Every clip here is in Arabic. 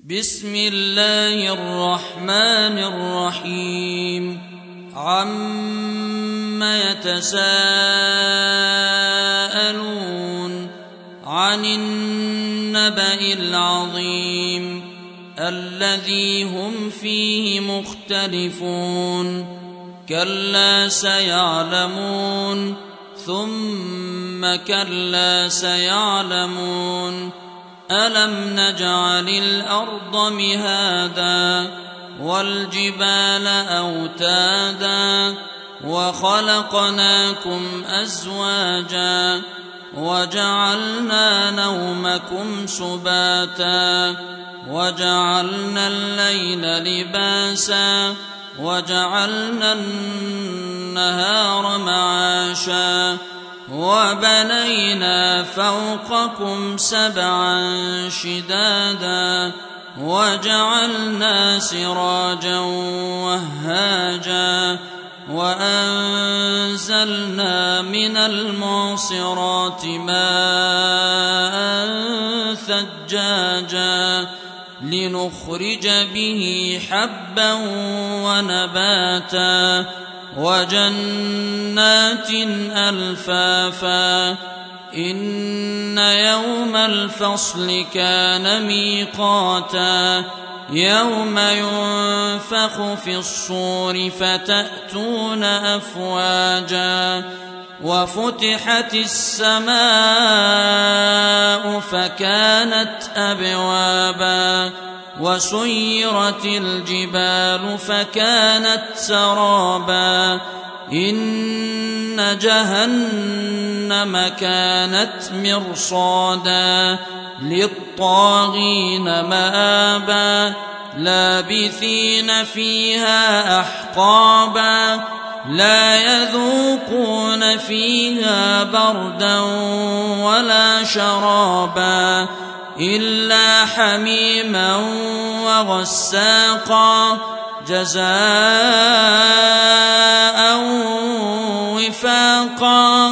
بسم الله الرحمن الرحيم عم يتساءلون عن النبأ العظيم الذي هم فيه مختلفون كلا سيعلمون ثم كلا سيعلمون ألم نجعل الأرض مهادا والجبال أوتادا وخلقناكم أزواجا وجعلنا نومكم سباتا وجعلنا الليل لباسا وجعلنا النهار معاشا وبنينا فوقكم سبعا شدادا وجعلنا سراجا وهاجا وأنزلنا من المعصرات ماء ثجاجا لنخرج به حبا ونباتا وجنات ألفافا إن يوم الفصل كان ميقاتا يوم ينفخ في الصور فتأتون أفواجا وفتحت السماء فكانت أبوابا وسيرت الجبال فكانت سرابا إن جهنم كانت مرصادا للطاغين مآبا لابثين فيها أحقابا لا يذوقون فيها بردا ولا شرابا إلا حميما وغساقا جزاء وفاقا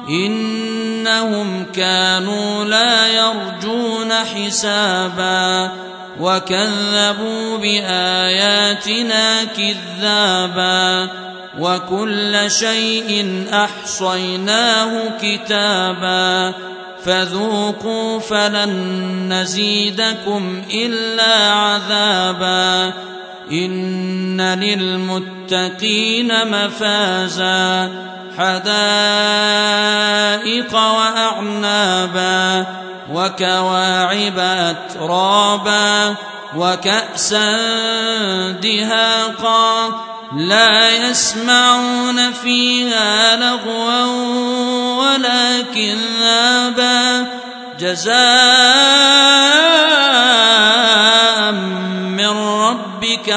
إنهم كانوا لا يرجون حسابا وكذبوا بآياتنا كذابا وكل شيء أحصيناه كتابا فذوقوا فلن نزيدكم إلا عذابا إن للمتقين مفازا حدائق وأعنابا وكواعب أترابا وكأسا دهاقا لا يسمعون فيها لغوا ولا كذابا جزاء من ربك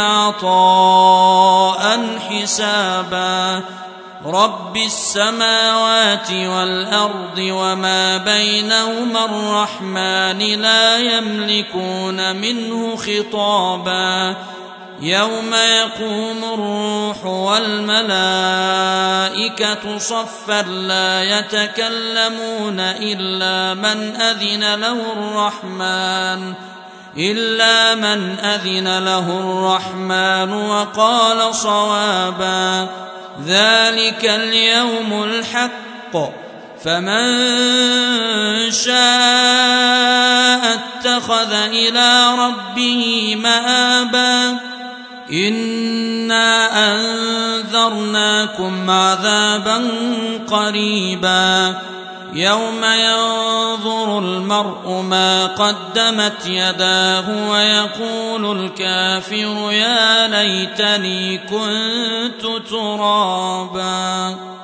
عطاء حسابا رب السماوات والأرض وما بينهما الرحمن لا يملكون منه خطابا يوم يقوم الروح والملائكة صفا لا يتكلمون إلا من أذن له الرحمن وقال صوابا ذلك اليوم الحق فمن شاء اتخذ إلى ربه مآبا إنا أنذرناكم عذابا قريبا يوم ينظر المرء ما قدمت يداه ويقول الكافر يا ليتني كنت ترابا.